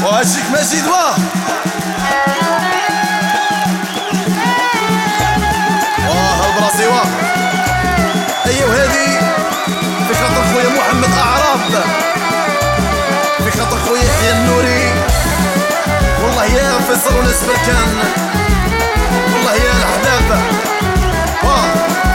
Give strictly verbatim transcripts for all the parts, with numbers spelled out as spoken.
وعشيك مجيد واه واه البراسي واه. ايوا هادي في خاطر خويا محمد اعراب، في خاطر خويا يحيى النوري، والله يا فيصل وناس بركان، والله يا الحباب واه.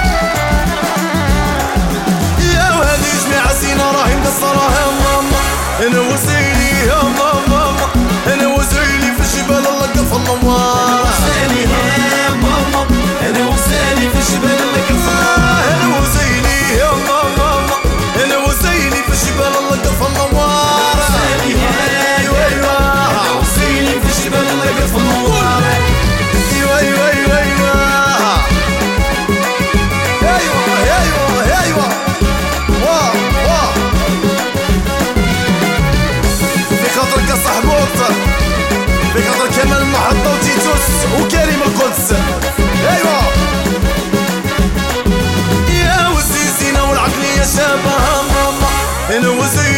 يا وهادي جميع سينا راهي مقصرة يا ماما، انا وزيلي يا ماما، انا وزيلي في الجبال اللقف النوار، وزيلي يا ماما، انا وزيلي في الجبال اللقف النوار، انا وزيلي يا ماما، انا وزيلي في الجبال اللقف النوار، وزيلي ايوا ايوا، انا وزيلي في الجبال اللقف النوار، ايوا ايوا ايوا ايوا ايوا ايوا ايوا واه واه. في خاطرك صاحبوط، في خاطر كمال المحطة وتيتوس وكريم القدس، ايوا يا وزيزينا والعقلية شابة ماما، انا وزي